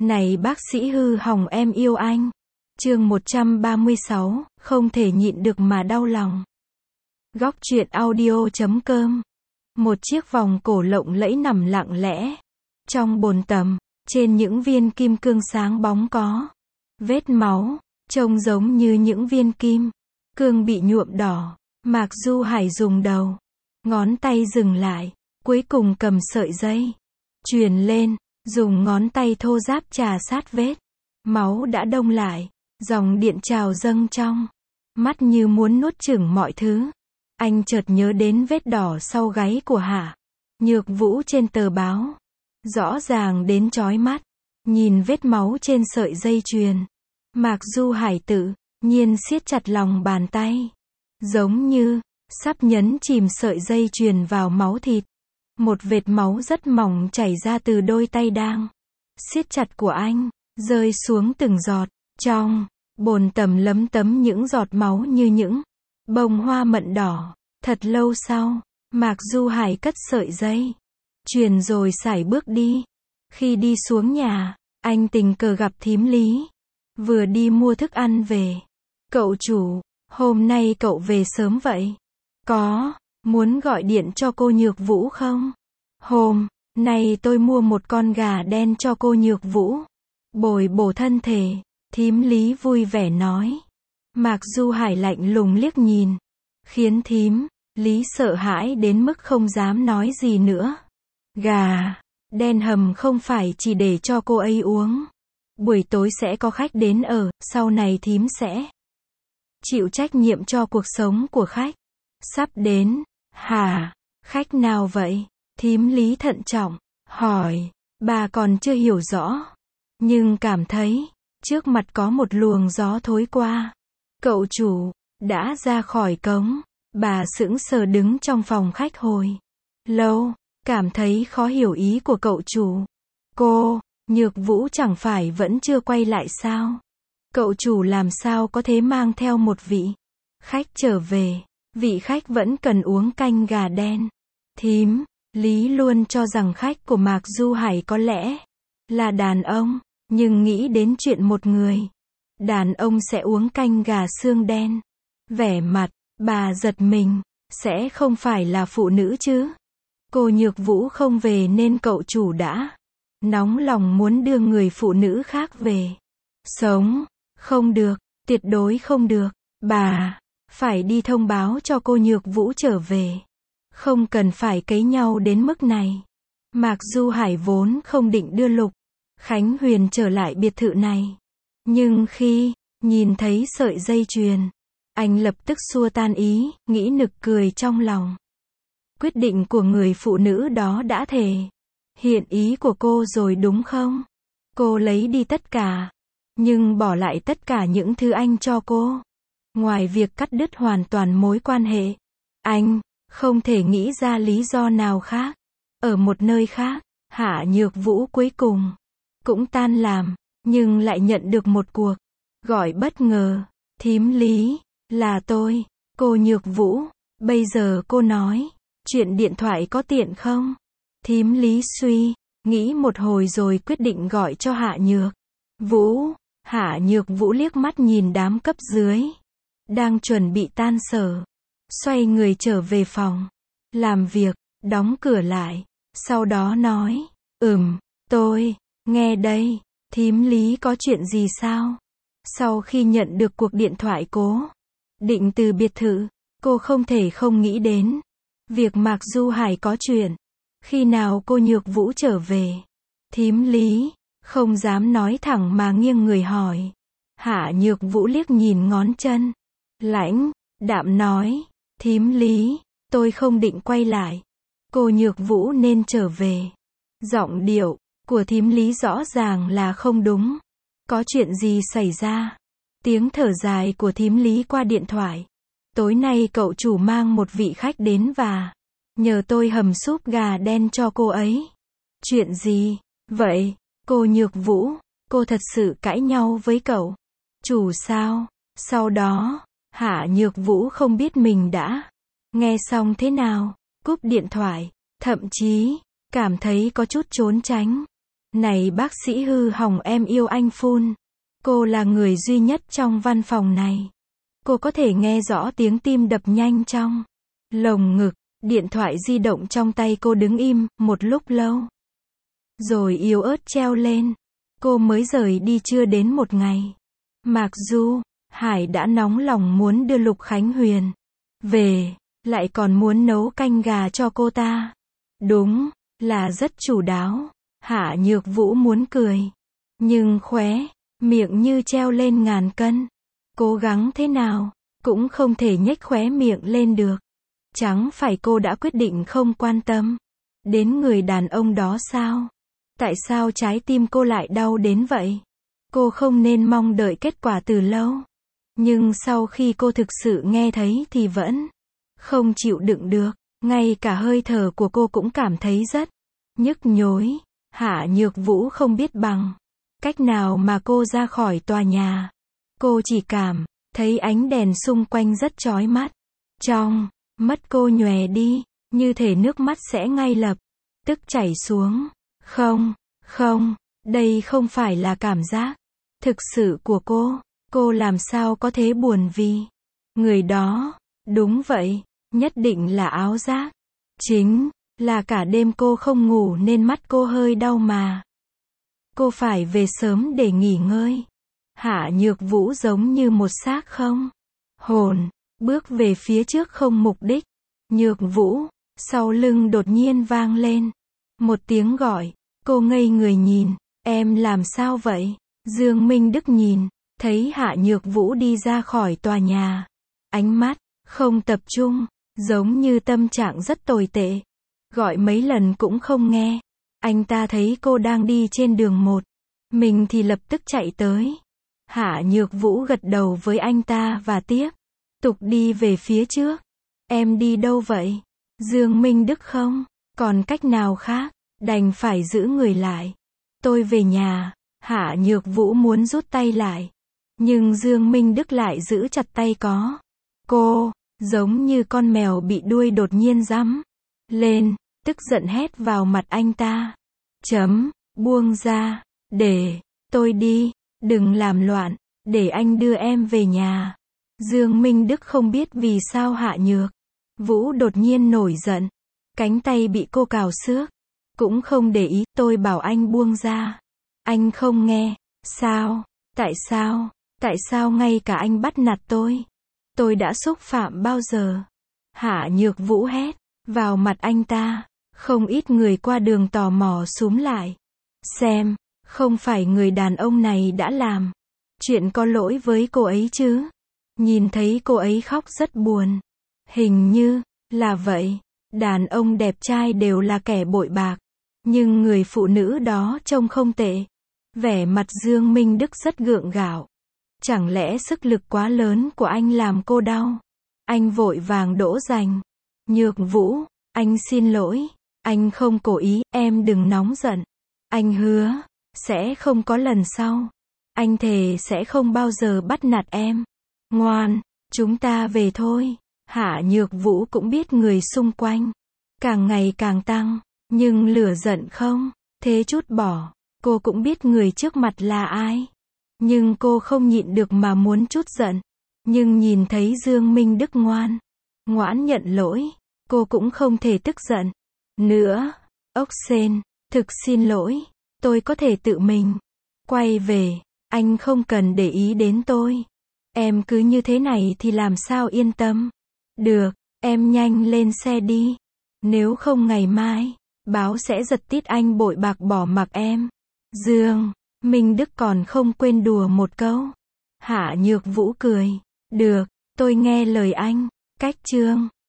Này bác sĩ hư hỏng em yêu anh. Chương 136, không thể nhịn được mà đau lòng. Góc truyện audio.com. Một chiếc vòng cổ lộng lẫy nằm lặng lẽ trong bồn tắm, trên những viên kim cương sáng bóng có vết máu, trông giống như những viên kim cương bị nhuộm đỏ. Mạc Du Hải dùng đầu ngón tay dừng lại, cuối cùng cầm sợi dây chuyền lên, dùng ngón tay thô ráp chà sát vết máu đã đông lại. Dòng điện trào dâng trong mắt như muốn nuốt chửng mọi thứ. Anh chợt nhớ đến vết đỏ sau gáy của Hạ Nhược Vũ trên tờ báo, rõ ràng đến chói mắt. Nhìn vết máu trên sợi dây chuyền, Mạc Du Hải tự nhiên siết chặt lòng bàn tay, giống như sắp nhấn chìm sợi dây chuyền vào máu thịt. Một vệt máu rất mỏng chảy ra từ đôi tay đang siết chặt của anh, rơi xuống từng giọt. Trong bồn tắm lấm tấm những giọt máu như những bông hoa mận đỏ. Thật lâu sau, Mạc Du Hải cất sợi dây chuyền rồi sải bước đi. Khi đi xuống nhà, anh tình cờ gặp thím Lý, vừa đi mua thức ăn về. Cậu chủ, hôm nay cậu về sớm vậy? Có, muốn gọi điện cho cô Nhược Vũ không? Hôm nay tôi mua một con gà đen cho cô Nhược Vũ, bồi bổ thân thể. Thím Lý vui vẻ nói. Mạc Du Hải lạnh lùng liếc nhìn, khiến thím Lý sợ hãi đến mức không dám nói gì nữa. Gà đen hầm không phải chỉ để cho cô ấy uống. Buổi tối sẽ có khách đến ở, sau này thím sẽ chịu trách nhiệm cho cuộc sống của khách sắp đến. Hả? Khách nào vậy? Thím Lý thận trọng hỏi. Bà còn chưa hiểu rõ, nhưng cảm thấy trước mặt có một luồng gió thối qua. Cậu chủ đã ra khỏi cống. Bà sững sờ đứng trong phòng khách hồi lâu, cảm thấy khó hiểu ý của cậu chủ. Cô Nhược Vũ chẳng phải vẫn chưa quay lại sao? Cậu chủ làm sao có thể mang theo một vị khách trở về? Vị khách vẫn cần uống canh gà đen. Thím Lý luôn cho rằng khách của Mạc Du Hải có lẽ là đàn ông, nhưng nghĩ đến chuyện một người đàn ông sẽ uống canh gà xương đen, vẻ mặt bà giật mình. Sẽ không phải là phụ nữ chứ? Cô Nhược Vũ không về nên cậu chủ đã nóng lòng muốn đưa người phụ nữ khác về sống. Không được, tuyệt đối không được. Bà phải đi thông báo cho cô Nhược Vũ trở về. Không cần phải cấy nhau đến mức này. Mạc Du Hải vốn không định đưa Lục Khánh Huyền trở lại biệt thự này, nhưng khi nhìn thấy sợi dây chuyền, anh lập tức xua tan ý nghĩ nực cười trong lòng. Quyết định của người phụ nữ đó đã thể hiện ý của cô rồi đúng không? Cô lấy đi tất cả, nhưng bỏ lại tất cả những thứ anh cho cô. Ngoài việc cắt đứt hoàn toàn mối quan hệ, anh không thể nghĩ ra lý do nào khác. Ở một nơi khác, Hạ Nhược Vũ cuối cùng cũng tan làm, nhưng lại nhận được một cuộc gọi bất ngờ. Thím Lý, là tôi, cô Nhược Vũ. Bây giờ cô nói chuyện điện thoại có tiện không? Thím Lý suy nghĩ một hồi rồi quyết định gọi cho Hạ Nhược Vũ. Hạ Nhược Vũ liếc mắt nhìn đám cấp dưới đang chuẩn bị tan sở, xoay người trở về phòng làm việc, đóng cửa lại, sau đó nói, tôi nghe đây. Thím Lý có chuyện gì sao? Sau khi nhận được cuộc điện thoại cố định từ biệt thự, cô không thể không nghĩ đến việc Mạc Du Hải có chuyện. Khi nào cô Nhược Vũ trở về? Thím Lý không dám nói thẳng mà nghiêng người hỏi. Hạ Nhược Vũ liếc nhìn ngón chân, lãnh đạm nói, thím Lý, tôi không định quay lại. Cô Nhược Vũ nên trở về. Giọng điệu của thím Lý rõ ràng là không đúng. Có chuyện gì xảy ra? Tiếng thở dài của thím Lý qua điện thoại. Tối nay cậu chủ mang một vị khách đến và nhờ tôi hầm súp gà đen cho cô ấy. Chuyện gì vậy? Cô Nhược Vũ, cô thật sự cãi nhau với cậu chủ sao? Sau đó, Hạ Nhược Vũ không biết mình đã nghe xong thế nào, cúp điện thoại, thậm chí cảm thấy có chút trốn tránh. Này bác sĩ hư hỏng em yêu anh phun. Cô là người duy nhất trong văn phòng này. Cô có thể nghe rõ tiếng tim đập nhanh trong lồng ngực. Điện thoại di động trong tay cô đứng im, một lúc lâu. Rồi yếu ớt treo lên. Cô mới rời đi chưa đến một ngày. Mặc dù, Hải đã nóng lòng muốn đưa Lục Khánh Huyền về, lại còn muốn nấu canh gà cho cô ta. Đúng, là rất chu đáo. Hạ Nhược Vũ muốn cười. Nhưng khóe miệng như treo lên ngàn cân. Cố gắng thế nào, cũng không thể nhếch khóe miệng lên được. Chẳng phải cô đã quyết định không quan tâm đến người đàn ông đó sao? Tại sao trái tim cô lại đau đến vậy? Cô không nên mong đợi kết quả từ lâu. Nhưng sau khi cô thực sự nghe thấy thì vẫn không chịu đựng được. Ngay cả hơi thở của cô cũng cảm thấy rất nhức nhối. Hạ Nhược Vũ không biết bằng cách nào mà cô ra khỏi tòa nhà. Cô chỉ cảm thấy ánh đèn xung quanh rất chói mắt. Trong mắt cô nhòe đi, như thể nước mắt sẽ ngay lập tức chảy xuống. Không, không, đây không phải là cảm giác thực sự của cô. Cô làm sao có thể buồn vì người đó? Đúng vậy, nhất định là ảo giác. Chính là cả đêm cô không ngủ nên mắt cô hơi đau mà. Cô phải về sớm để nghỉ ngơi. Hạ Nhược Vũ giống như một xác không hồn, bước về phía trước không mục đích. Nhược Vũ, sau lưng đột nhiên vang lên một tiếng gọi. Cô ngây người nhìn, em làm sao vậy? Dương Minh Đức nhìn thấy Hạ Nhược Vũ đi ra khỏi tòa nhà. Ánh mắt không tập trung, giống như tâm trạng rất tồi tệ. Gọi mấy lần cũng không nghe. Anh ta thấy cô đang đi trên đường một mình thì lập tức chạy tới. Hạ Nhược Vũ gật đầu với anh ta và tiếp tục đi về phía trước. Em đi đâu vậy? Dương Minh Đức không còn cách nào khác, đành phải giữ người lại. Tôi về nhà. Hạ Nhược Vũ muốn rút tay lại. Nhưng Dương Minh Đức lại giữ chặt tay cô, giống như con mèo bị đuôi đột nhiên giẫm lên, tức giận hét vào mặt anh ta. Buông ra, để tôi đi, đừng làm loạn, để anh đưa em về nhà. Dương Minh Đức không biết vì sao Hạ Nhược Vũ đột nhiên nổi giận. Cánh tay bị cô cào xước. Cũng không để ý, tôi bảo anh buông ra. Anh không nghe. Sao? Tại sao? Tại sao ngay cả anh bắt nạt tôi? Tôi đã xúc phạm bao giờ? Hạ Nhược Vũ hét vào mặt anh ta. Không ít người qua đường tò mò xúm lại xem, không phải người đàn ông này đã làm chuyện có lỗi với cô ấy chứ? Nhìn thấy cô ấy khóc rất buồn. Hình như là vậy. Đàn ông đẹp trai đều là kẻ bội bạc. Nhưng người phụ nữ đó trông không tệ. Vẻ mặt Dương Minh Đức rất gượng gạo. Chẳng lẽ sức lực quá lớn của anh làm cô đau? Anh vội vàng dỗ dành. Nhược Vũ, anh xin lỗi. Anh không cố ý, em đừng nóng giận. Anh hứa sẽ không có lần sau. Anh thề sẽ không bao giờ bắt nạt em. Ngoan, chúng ta về thôi. Hạ Nhược Vũ cũng biết người xung quanh càng ngày càng tăng, nhưng lửa giận không thế chút bỏ. Cô cũng biết người trước mặt là ai, nhưng cô không nhịn được mà muốn chút giận. Nhưng nhìn thấy Dương Minh Đức ngoãn nhận lỗi, cô cũng không thể tức giận nữa. Ốc sên, thực xin lỗi, tôi có thể tự mình quay về, anh không cần để ý đến tôi. Em cứ như thế này thì làm sao yên tâm được, em nhanh lên xe đi. Nếu không ngày mai, báo sẽ giật tít anh bội bạc bỏ mặc em. Dương Minh Đức còn không quên đùa một câu. Hạ Nhược Vũ cười. Được, tôi nghe lời anh. Cách chương